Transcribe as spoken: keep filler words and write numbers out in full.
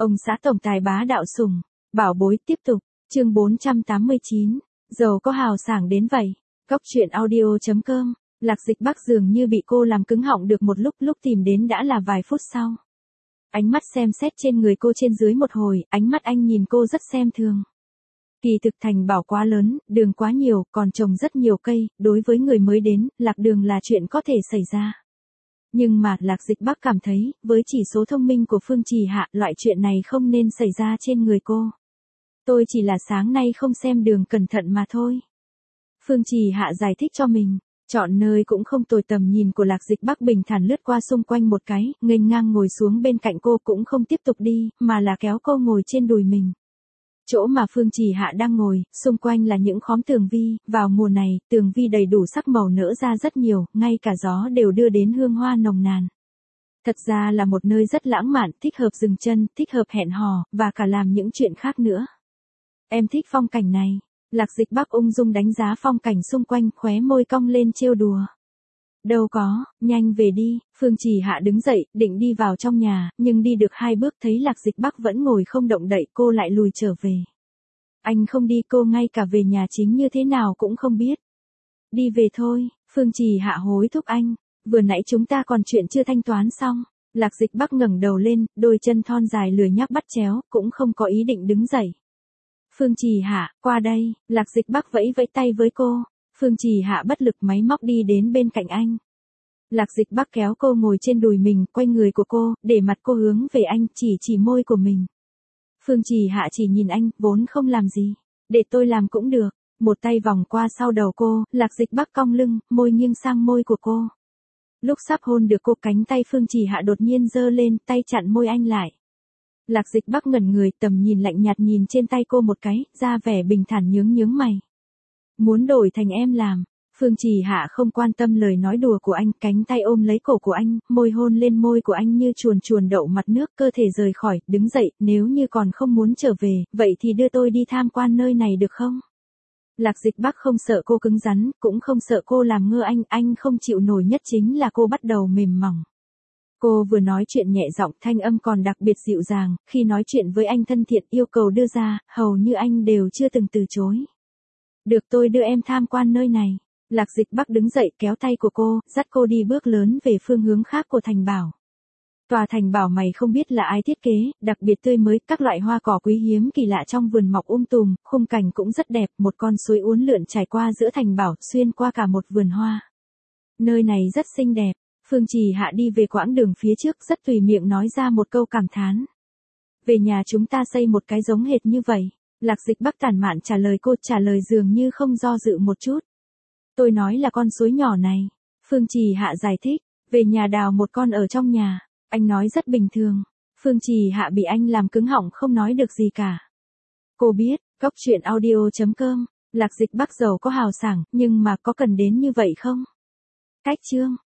Ông xã tổng tài bá đạo sủng, bảo bối tiếp tục, chương bốn trăm tám mươi chín, giàu có hào sảng đến vậy. Cóc truyện audio chấm com, Lạc Dịch Bắc dường như bị cô làm cứng họng được một lúc, lúc tìm đến đã là vài phút sau. Ánh mắt xem xét trên người cô trên dưới một hồi, ánh mắt anh nhìn cô rất xem thường. Kỳ thực thành bảo quá lớn, đường quá nhiều, còn trồng rất nhiều cây, đối với người mới đến, lạc đường là chuyện có thể xảy ra. Nhưng mà, Lạc Dịch Bắc cảm thấy, với chỉ số thông minh của Phương Trì Hạ, loại chuyện này không nên xảy ra trên người cô. Tôi chỉ là sáng nay không xem đường cẩn thận mà thôi. Phương Trì Hạ giải thích cho mình, chọn nơi cũng không tồi. Tầm nhìn của Lạc Dịch Bắc bình thản lướt qua xung quanh một cái, nghênh ngang ngồi xuống bên cạnh cô, cũng không tiếp tục đi, mà là kéo cô ngồi trên đùi mình. Chỗ mà Phương Trì Hạ đang ngồi, xung quanh là những khóm tường vi, vào mùa này, tường vi đầy đủ sắc màu nở ra rất nhiều, ngay cả gió đều đưa đến hương hoa nồng nàn. Thật ra là một nơi rất lãng mạn, thích hợp dừng chân, thích hợp hẹn hò, và cả làm những chuyện khác nữa. Em thích phong cảnh này. Lạc Dịch Bắc ung dung đánh giá phong cảnh xung quanh, khóe môi cong lên trêu đùa. Đâu có, nhanh về đi. Phương Trì Hạ đứng dậy, định đi vào trong nhà, nhưng đi được hai bước thấy Lạc Dịch Bắc vẫn ngồi không động đậy, cô lại lùi trở về. Anh không đi, cô ngay cả về nhà chính như thế nào cũng không biết. Đi về thôi. Phương Trì Hạ hối thúc anh, vừa nãy chúng ta còn chuyện chưa thanh toán xong. Lạc Dịch Bắc ngẩng đầu lên, đôi chân thon dài lười nhác bắt chéo, cũng không có ý định đứng dậy. Phương Trì Hạ, qua đây. Lạc Dịch Bắc vẫy vẫy tay với cô. Phương Trì Hạ bất lực máy móc đi đến bên cạnh anh. Lạc Dịch Bắc kéo cô ngồi trên đùi mình, quay người của cô, để mặt cô hướng về anh, chỉ chỉ môi của mình. Phương Trì Hạ chỉ nhìn anh, vốn không làm gì. Để tôi làm cũng được. Một tay vòng qua sau đầu cô, Lạc Dịch Bắc cong lưng, môi nghiêng sang môi của cô. Lúc sắp hôn được cô, cánh tay Phương Trì Hạ đột nhiên giơ lên, tay chặn môi anh lại. Lạc Dịch Bắc ngẩn người, tầm nhìn lạnh nhạt nhìn trên tay cô một cái, ra vẻ bình thản nhướng nhướng mày. Muốn đổi thành em làm. Phương Trì Hạ không quan tâm lời nói đùa của anh, cánh tay ôm lấy cổ của anh, môi hôn lên môi của anh như chuồn chuồn đậu mặt nước, cơ thể rời khỏi, đứng dậy, nếu như còn không muốn trở về, vậy thì đưa tôi đi tham quan nơi này được không? Lạc Dịch Bắc không sợ cô cứng rắn, cũng không sợ cô làm ngơ anh, anh không chịu nổi nhất chính là cô bắt đầu mềm mỏng. Cô vừa nói chuyện nhẹ giọng, thanh âm còn đặc biệt dịu dàng, khi nói chuyện với anh thân thiện, yêu cầu đưa ra, hầu như anh đều chưa từng từ chối. Được, tôi đưa em tham quan nơi này. Lạc Dịch Bắc đứng dậy kéo tay của cô, dắt cô đi bước lớn về phương hướng khác của thành bảo. Tòa thành bảo mày không biết là ai thiết kế, đặc biệt tươi mới, các loại hoa cỏ quý hiếm kỳ lạ trong vườn mọc um tùm, khung cảnh cũng rất đẹp, một con suối uốn lượn trải qua giữa thành bảo, xuyên qua cả một vườn hoa. Nơi này rất xinh đẹp. Phương Trì Hạ đi về quãng đường phía trước, rất tùy miệng nói ra một câu cảm thán. Về nhà chúng ta xây một cái giống hệt như vậy. Lạc Dịch Bắc tản mạn trả lời cô, trả lời dường như không do dự một chút. Tôi nói là con suối nhỏ này. Phương Trì Hạ giải thích, về nhà đào một con ở trong nhà. Anh nói rất bình thường. Phương Trì Hạ bị anh làm cứng họng không nói được gì cả. Cô biết, cóc truyện audio chấm com, Lạc Dịch Bắc giàu có hào sảng, nhưng mà có cần đến như vậy không? Cách chương.